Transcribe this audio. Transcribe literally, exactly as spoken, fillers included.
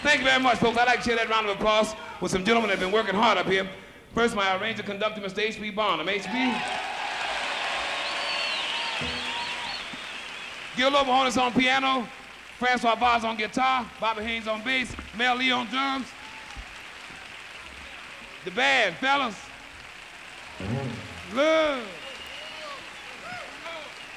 Thank you very much, folks. I'd like to share that round of applause with some gentlemen that have been working hard up here. First, my arranger conductor, Mister H B Barnum. H B. Gil Overholders on piano, Francois Vaz on guitar, Bobby Haynes on bass, Mel Lee on drums. The band, fellas. Love.